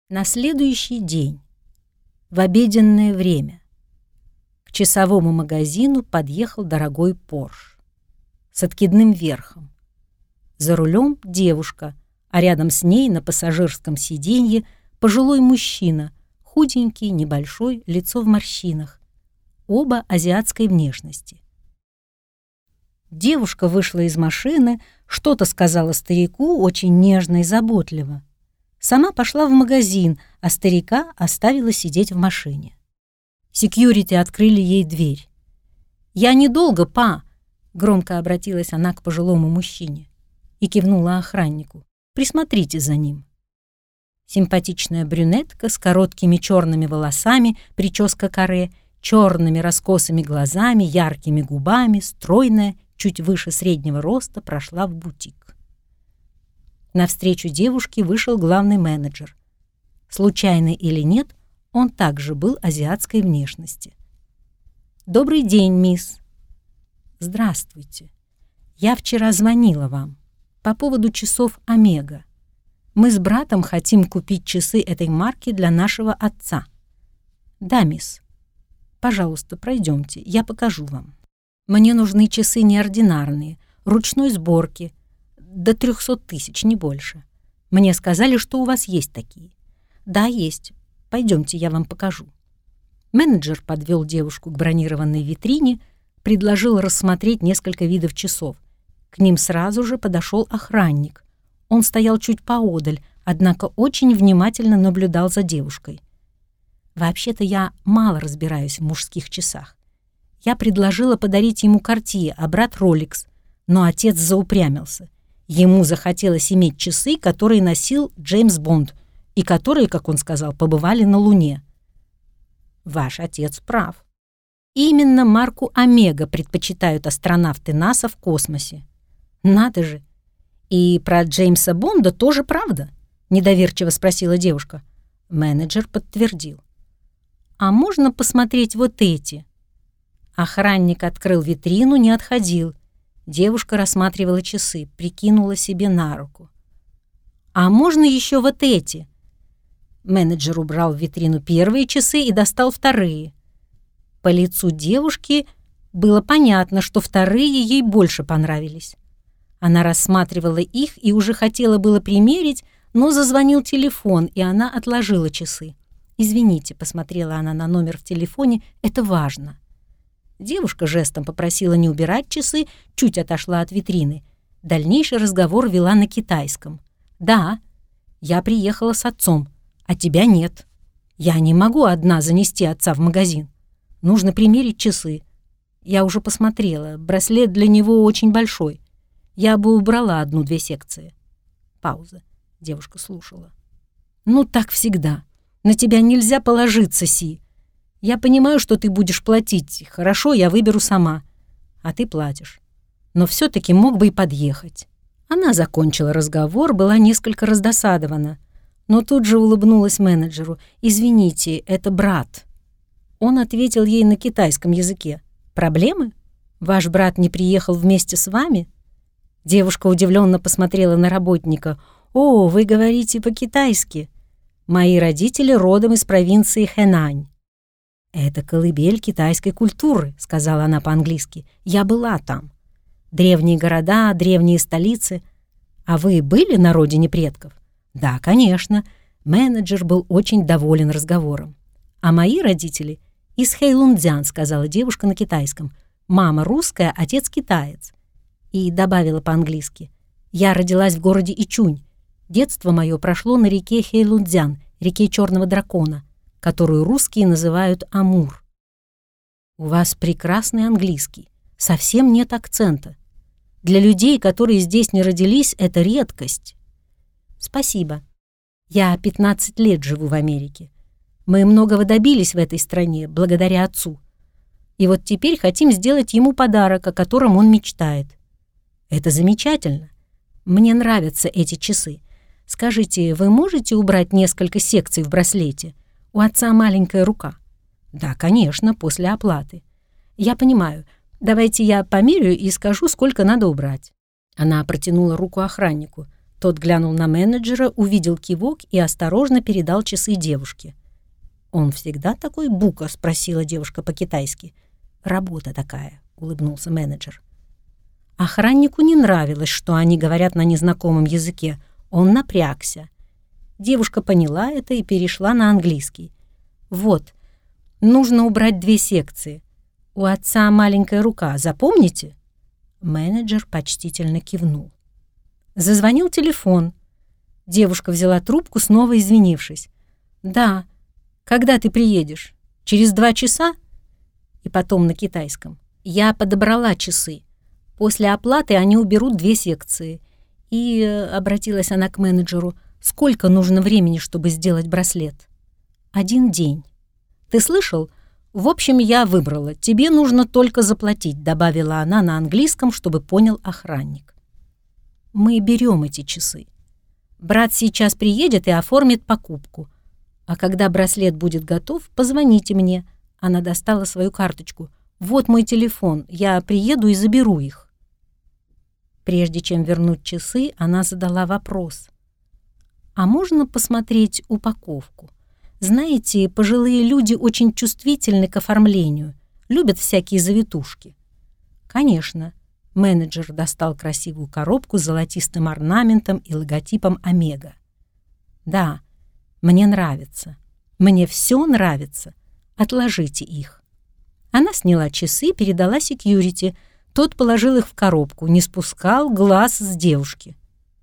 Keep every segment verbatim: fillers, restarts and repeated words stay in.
На следующий день, в обеденное время, к часовому магазину подъехал дорогой Порш с откидным верхом. За рулем девушка, а рядом с ней на пассажирском сиденье пожилой мужчина, худенький, небольшой, лицо в морщинах, оба азиатской внешности. Девушка вышла из машины, что-то сказала старику очень нежно и заботливо. Сама пошла в магазин, а старика оставила сидеть в машине. Секьюрити открыли ей дверь. «Я недолго, па!» — громко обратилась она к пожилому мужчине и кивнула охраннику. «Присмотрите за ним». Симпатичная брюнетка с короткими черными волосами, прическа каре, черными раскосыми глазами, яркими губами, стройная, чуть выше среднего роста, прошла в бутик. Навстречу девушке вышел главный менеджер. Случайно или нет, он также был азиатской внешности. «Добрый день, мисс». «Здравствуйте. Я вчера звонила вам по поводу часов «Омега». Мы с братом хотим купить часы этой марки для нашего отца». «Да, мисс. Пожалуйста, пройдемте, я покажу вам. Мне нужны часы неординарные, ручной сборки, до трехсот тысяч, не больше. Мне сказали, что у вас есть такие». «Да, есть. Пойдемте, я вам покажу». Менеджер подвел девушку к бронированной витрине, предложил рассмотреть несколько видов часов. К ним сразу же подошел охранник. Он стоял чуть поодаль, однако очень внимательно наблюдал за девушкой. «Вообще-то я мало разбираюсь в мужских часах. Я предложила подарить ему Cartier, а брат Rolex, но отец заупрямился. Ему захотелось иметь часы, которые носил Джеймс Бонд, и которые, как он сказал, побывали на Луне». «Ваш отец прав. Именно марку «Омега» предпочитают астронавты НАСА в космосе». «Надо же! И про Джеймса Бонда тоже правда?» — недоверчиво спросила девушка. Менеджер подтвердил. «А можно посмотреть вот эти?» Охранник открыл витрину, не отходил. Девушка рассматривала часы, прикинула себе на руку. «А можно еще вот эти?» Менеджер убрал в витрину первые часы и достал вторые. По лицу девушки было понятно, что вторые ей больше понравились. Она рассматривала их и уже хотела было примерить, но зазвонил телефон, и она отложила часы. «Извините», — посмотрела она на номер в телефоне, — «это важно». Девушка жестом попросила не убирать часы, чуть отошла от витрины. Дальнейший разговор вела на китайском. «Да, я приехала с отцом, а тебя нет. Я не могу одна занести отца в магазин. Нужно примерить часы. Я уже посмотрела, браслет для него очень большой. Я бы убрала одну-две секции». Пауза. Девушка слушала. «Ну, так всегда. На тебя нельзя положиться, Си. Я понимаю, что ты будешь платить. Хорошо, я выберу сама. А ты платишь. Но все-таки мог бы и подъехать». Она закончила разговор, была несколько раздосадована. Но тут же улыбнулась менеджеру. «Извините, это брат». Он ответил ей на китайском языке. «Проблемы? Ваш брат не приехал вместе с вами?» Девушка удивленно посмотрела на работника. «О, вы говорите по-китайски. Мои родители родом из провинции Хэнань». «Это колыбель китайской культуры», — сказала она по-английски. «Я была там. Древние города, древние столицы. А вы были на родине предков?» «Да, конечно». Менеджер был очень доволен разговором. «А мои родители из Хэйлунцзян», — сказала девушка на китайском. «Мама русская, отец китаец». И добавила по-английски. «Я родилась в городе Ичунь. Детство мое прошло на реке Хэйлунцзян, реке Черного дракона, которую русские называют Амур». «У вас прекрасный английский. Совсем нет акцента. Для людей, которые здесь не родились, это редкость». «Спасибо. Я пятнадцать лет живу в Америке. Мы многого добились в этой стране благодаря отцу. И вот теперь хотим сделать ему подарок, о котором он мечтает». «Это замечательно. Мне нравятся эти часы. Скажите, вы можете убрать несколько секций в браслете? У отца маленькая рука». «Да, конечно, после оплаты». «Я понимаю. Давайте я померяю и скажу, сколько надо убрать». Она протянула руку охраннику. Тот глянул на менеджера, увидел кивок и осторожно передал часы девушке. «Он всегда такой бука?» — спросила девушка по-китайски. «Работа такая», — улыбнулся менеджер. Охраннику не нравилось, что они говорят на незнакомом языке. Он напрягся. Девушка поняла это и перешла на английский. «Вот, нужно убрать две секции. У отца маленькая рука, запомните?» Менеджер почтительно кивнул. Зазвонил телефон. Девушка взяла трубку, снова извинившись. «Да, когда ты приедешь? Через два часа?» И потом на китайском. «Я подобрала часы. После оплаты они уберут две секции». И, обратилась она к менеджеру, «Сколько нужно времени, чтобы сделать браслет?» «Один день». «Ты слышал? В общем, я выбрала. Тебе нужно только заплатить», — добавила она на английском, чтобы понял охранник. «Мы берем эти часы. Брат сейчас приедет и оформит покупку. А когда браслет будет готов, позвоните мне». Она достала свою карточку. «Вот мой телефон. Я приеду и заберу их». Прежде чем вернуть часы, она задала вопрос. «А можно посмотреть упаковку? Знаете, пожилые люди очень чувствительны к оформлению, любят всякие завитушки». «Конечно». Менеджер достал красивую коробку с золотистым орнаментом и логотипом «Омега». «Да, мне нравится. Мне все нравится. Отложите их». Она сняла часы, передала секьюрити. Тот положил их в коробку, не спускал глаз с девушки.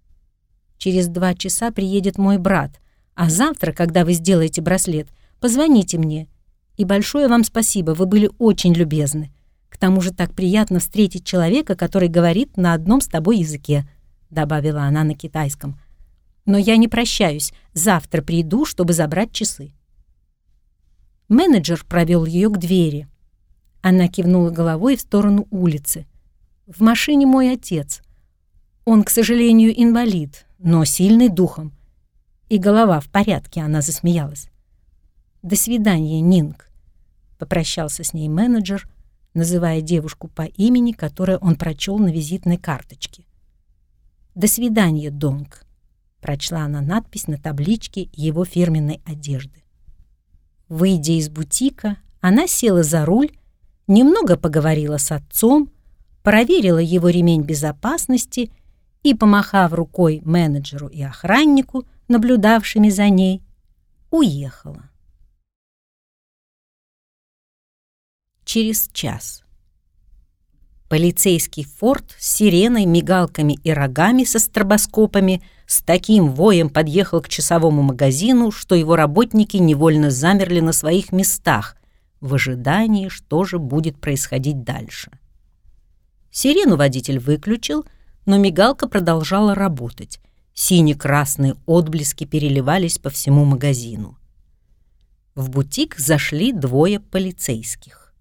«Через два часа приедет мой брат, а завтра, когда вы сделаете браслет, позвоните мне. И большое вам спасибо, вы были очень любезны. К тому же так приятно встретить человека, который говорит на одном с тобой языке», — добавила она на китайском. «Но я не прощаюсь, завтра приду, чтобы забрать часы». Менеджер провел ее к двери. Она кивнула головой в сторону улицы. «В машине мой отец. Он, к сожалению, инвалид, но сильный духом. И голова в порядке», — она засмеялась. «До свидания, Нинг», — попрощался с ней менеджер, называя девушку по имени, которое он прочел на визитной карточке. «До свидания, Донг», — прочла она надпись на табличке его фирменной одежды. Выйдя из бутика, она села за руль, немного поговорила с отцом, проверила его ремень безопасности и, помахав рукой менеджеру и охраннику, наблюдавшими за ней, уехала. Через час. Полицейский форт с сиреной, мигалками и рогами со стробоскопами с таким воем подъехал к часовому магазину, что его работники невольно замерли на своих местах в ожидании, что же будет происходить дальше. Сирену водитель выключил, но мигалка продолжала работать. Сине-красные отблески переливались по всему магазину. В бутик зашли двое полицейских.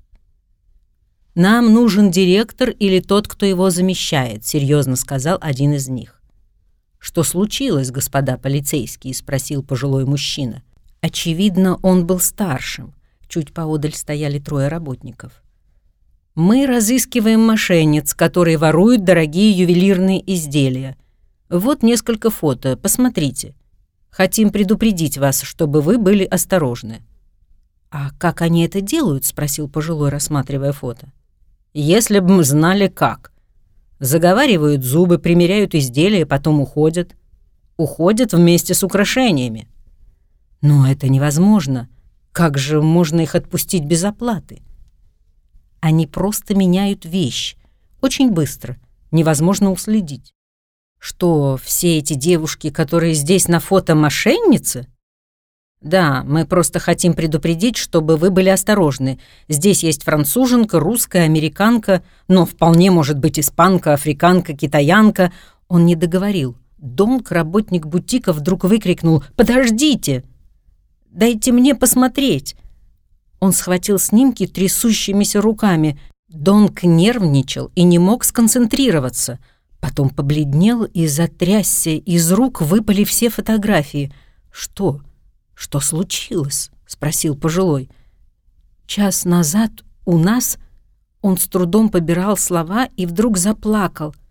«Нам нужен директор или тот, кто его замещает», — серьезно сказал один из них. «Что случилось, господа полицейские?» — спросил пожилой мужчина. Очевидно, он был старшим. Чуть поодаль стояли трое работников. «Мы разыскиваем мошенниц, которые воруют дорогие ювелирные изделия. Вот несколько фото, посмотрите. Хотим предупредить вас, чтобы вы были осторожны». «А как они это делают?» — спросил пожилой, рассматривая фото. «Если бы мы знали, как. Заговаривают зубы, примеряют изделия, потом уходят. Уходят вместе с украшениями». «Но это невозможно. Как же можно их отпустить без оплаты?» «Они просто меняют вещь. Очень быстро. Невозможно уследить». «Что, все эти девушки, которые здесь на фото, мошенницы?» «Да, мы просто хотим предупредить, чтобы вы были осторожны. Здесь есть француженка, русская, американка, но вполне может быть испанка, африканка, китаянка». Он не договорил. Донг, работник бутика, вдруг выкрикнул: «Подождите! Дайте мне посмотреть!» Он схватил снимки трясущимися руками. Донг нервничал и не мог сконцентрироваться. Потом побледнел и затрясся, из рук выпали все фотографии. «Что? Что случилось?» — спросил пожилой. «Час назад у нас...» Он с трудом побирал слова и вдруг заплакал.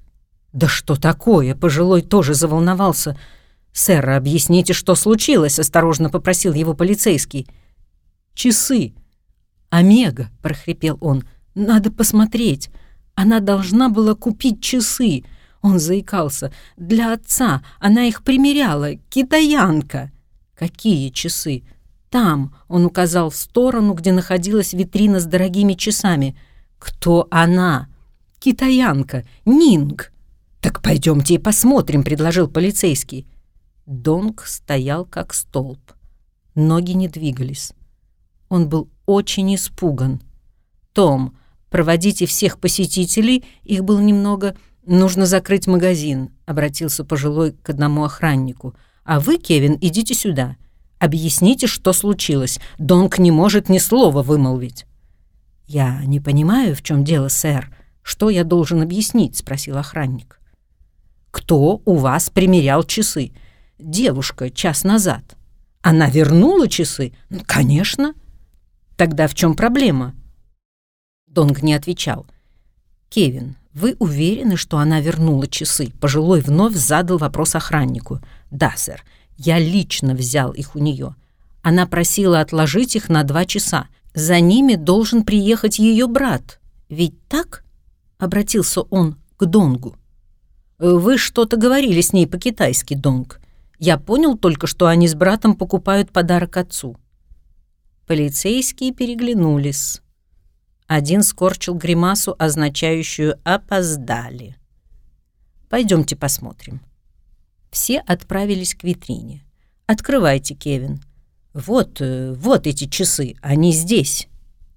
«Да что такое?» — пожилой тоже заволновался. «Сэр, объясните, что случилось?» — осторожно попросил его полицейский. «Часы. Омега», — прохрипел он. «Надо посмотреть. Она должна была купить часы». Он заикался. «Для отца. Она их примеряла. Китаянка». «Какие часы?» «Там», — он указал в сторону, где находилась витрина с дорогими часами. «Кто она?» «Китаянка. Нинг». «Так пойдемте и посмотрим», — предложил полицейский. Донг стоял как столб. Ноги не двигались. Он был очень испуган. «Том, проводите всех посетителей, их было немного. Нужно закрыть магазин», — обратился пожилой к одному охраннику. «А вы, Кевин, идите сюда. Объясните, что случилось. Донг не может ни слова вымолвить». «Я не понимаю, в чем дело, сэр. Что я должен объяснить?» — спросил охранник. «Кто у вас примерял часы?» «Девушка час назад». «Она вернула часы?» «Конечно». «Тогда в чем проблема?» Донг не отвечал. «Кевин, вы уверены, что она вернула часы?» Пожилой вновь задал вопрос охраннику. «Да, сэр. Я лично взял их у нее. Она просила отложить их на два часа. За ними должен приехать ее брат. Ведь так?» — обратился он к Донгу. «Вы что-то говорили с ней по-китайски, Донг. Я понял только, что они с братом покупают подарок отцу». Полицейские переглянулись. Один скорчил гримасу, означающую «опоздали». «Пойдемте посмотрим». Все отправились к витрине. «Открывайте, Кевин. Вот, вот эти часы, они здесь».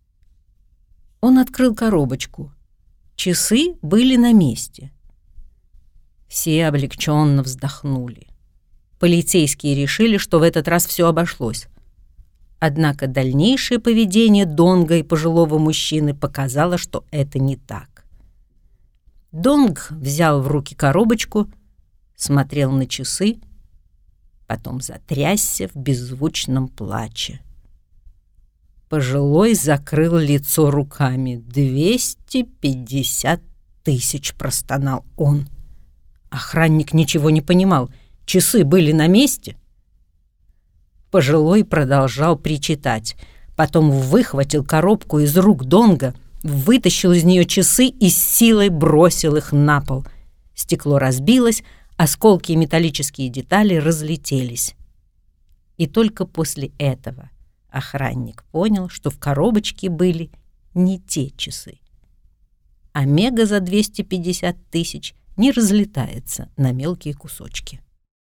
Он открыл коробочку. Часы были на месте. Все облегченно вздохнули. Полицейские решили, что в этот раз все обошлось. Однако дальнейшее поведение Донга и пожилого мужчины показало, что это не так. Донг взял в руки коробочку, смотрел на часы, потом затрясся в беззвучном плаче. Пожилой закрыл лицо руками. «Двести пятьдесят тысяч!» — простонал он. Охранник ничего не понимал. Часы были на месте. Пожилой продолжал причитать. Потом выхватил коробку из рук Донга, вытащил из нее часы и с силой бросил их на пол. Стекло разбилось, осколки и металлические детали разлетелись. И только после этого охранник понял, что в коробочке были не те часы. Омега за двести пятьдесят тысяч не разлетается на мелкие кусочки.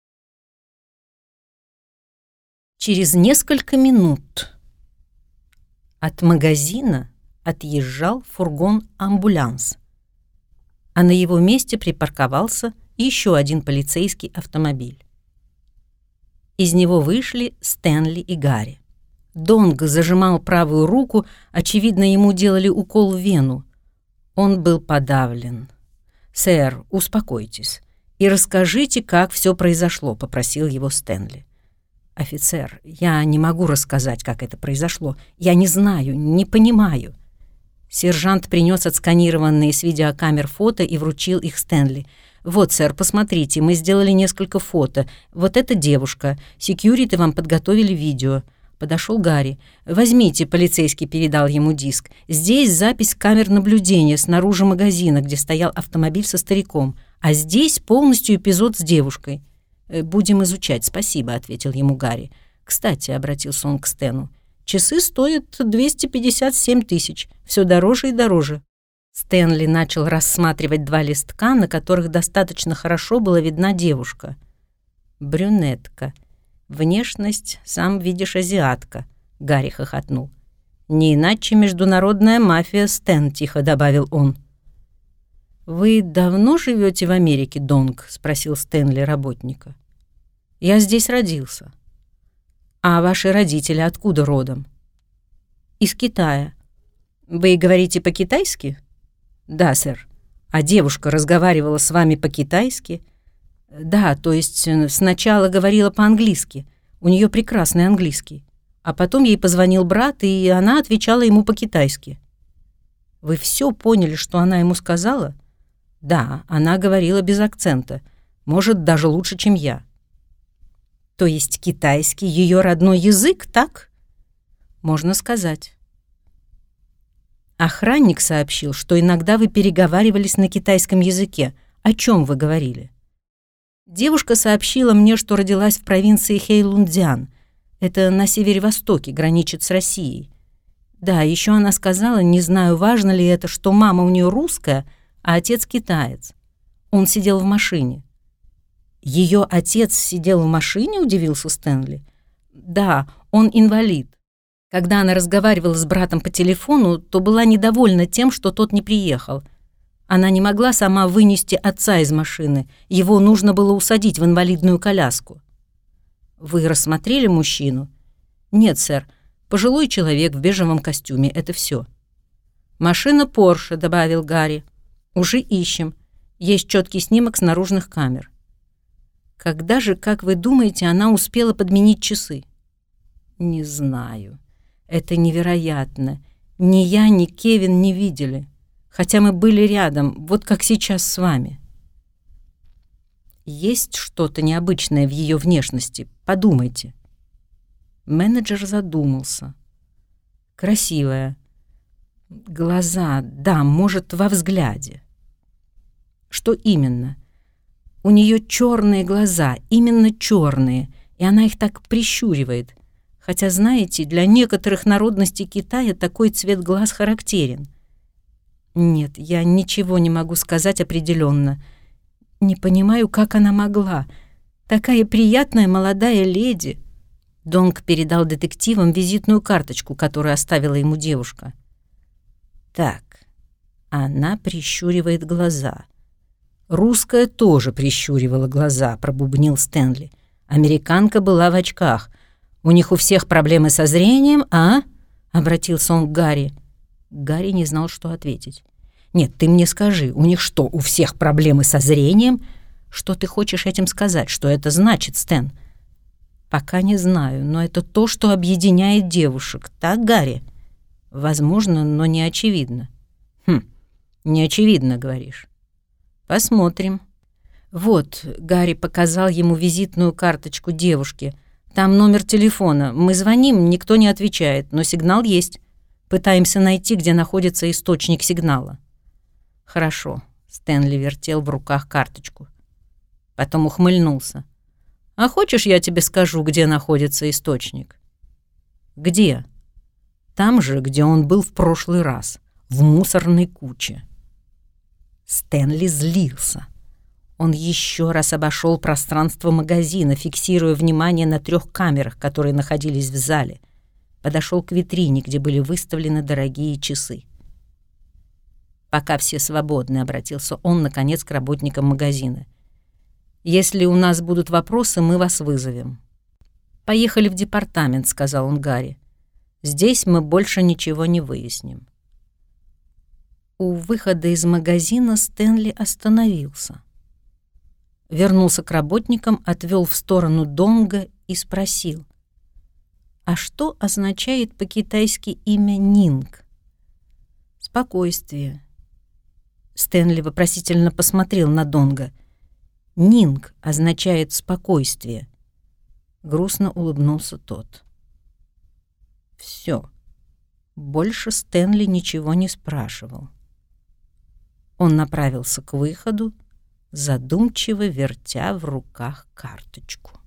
Через несколько минут от магазина отъезжал фургон-амбуланс, а на его месте припарковался еще один полицейский автомобиль. Из него вышли Стэнли и Гарри. Донг зажимал правую руку, очевидно, ему делали укол в вену. Он был подавлен. «Сэр, успокойтесь и расскажите, как все произошло», — попросил его Стэнли. «Офицер, я не могу рассказать, как это произошло. Я не знаю, не понимаю». Сержант принес отсканированные с видеокамер фото и вручил их Стэнли. «Вот, сэр, посмотрите, мы сделали несколько фото. Вот эта девушка. Секьюрити вам подготовили видео». Подошел Гарри. «Возьмите», — полицейский передал ему диск. «Здесь запись камер наблюдения снаружи магазина, где стоял автомобиль со стариком. А здесь полностью эпизод с девушкой». «Будем изучать, спасибо», — ответил ему Гарри. «Кстати», — обратился он к Стэну, — «часы стоят двести пятьдесят семь тысяч, все дороже и дороже». Стэнли начал рассматривать два листка, на которых достаточно хорошо была видна девушка. Брюнетка. Внешность, сам видишь, азиатка. Гарри хохотнул. «Не иначе международная мафия, Стэн», — тихо добавил он. «Вы давно живете в Америке, Донг?» — спросил Стэнли работника. «Я здесь родился». «А ваши родители откуда родом?» «Из Китая». «Вы говорите по-китайски?» «Да, сэр». «А девушка разговаривала с вами по-китайски?» «Да, то есть сначала говорила по-английски. У нее прекрасный английский. А потом ей позвонил брат, и она отвечала ему по-китайски». «Вы все поняли, что она ему сказала?» Да, она говорила без акцента. Может, даже лучше, чем я. То есть китайский — ее родной язык, так? Можно сказать. Охранник сообщил, что иногда вы переговаривались на китайском языке. О чем вы говорили? Девушка сообщила мне, что родилась в провинции Хэйлунцзян. Это на северо-востоке, граничит с Россией. Да, еще она сказала, не знаю, важно ли это, что мама у нее русская, а отец китаец. Он сидел в машине. Ее отец сидел в машине, удивился Стэнли. Да, он инвалид. Когда она разговаривала с братом по телефону, то была недовольна тем, что тот не приехал. Она не могла сама вынести отца из машины. Его нужно было усадить в инвалидную коляску. Вы рассмотрели мужчину? Нет, сэр. Пожилой человек в бежевом костюме. Это все. Машина Порше, добавил Гарри. Уже ищем. Есть четкий снимок с наружных камер. Когда же, как вы думаете, она успела подменить часы? Не знаю. Это невероятно. Ни я, ни Кевин не видели. Хотя мы были рядом, вот как сейчас с вами. Есть что-то необычное в ее внешности. Подумайте. Менеджер задумался. Красивая. Глаза, да, может, во взгляде. Что именно? У нее черные глаза, именно черные, и она их так прищуривает. Хотя, знаете, для некоторых народностей Китая такой цвет глаз характерен. Нет, я ничего не могу сказать определенно. Не понимаю, как она могла. Такая приятная молодая леди. Донг передал детективам визитную карточку, которую оставила ему девушка. Так, она прищуривает глаза. Русская тоже прищуривала глаза, пробубнил Стэнли. Американка была в очках. У них у всех проблемы со зрением, а? Обратился он к Гарри. Гарри не знал, что ответить. Нет, ты мне скажи, у них что, у всех проблемы со зрением? Что ты хочешь этим сказать? Что это значит, Стэн? Пока не знаю, но это то, что объединяет девушек. Так, Гарри? Возможно, но не очевидно. Хм, не очевидно, говоришь. Посмотрим. Вот, Гарри показал ему визитную карточку девушки. Там номер телефона. Мы звоним, никто не отвечает, но сигнал есть. Пытаемся найти, где находится источник сигнала. Хорошо. Стэнли вертел в руках карточку. Потом ухмыльнулся. А хочешь, я тебе скажу, где находится источник? Где? Там же, где он был в прошлый раз, в мусорной куче. Стэнли злился. Он еще раз обошел пространство магазина, фиксируя внимание на трех камерах, которые находились в зале. Подошел к витрине, где были выставлены дорогие часы. «Пока все свободны», — обратился он, наконец, к работникам магазина. «Если у нас будут вопросы, мы вас вызовем». «Поехали в департамент», — сказал он Гарри. «Здесь мы больше ничего не выясним». У выхода из магазина Стэнли остановился. Вернулся к работникам, отвел в сторону Донга и спросил: «А что означает по-китайски имя Нинг?» «Спокойствие». Стэнли вопросительно посмотрел на Донга. «Нинг означает спокойствие». Грустно улыбнулся тот. Все. Больше Стэнли ничего не спрашивал. Он направился к выходу, задумчиво вертя в руках карточку.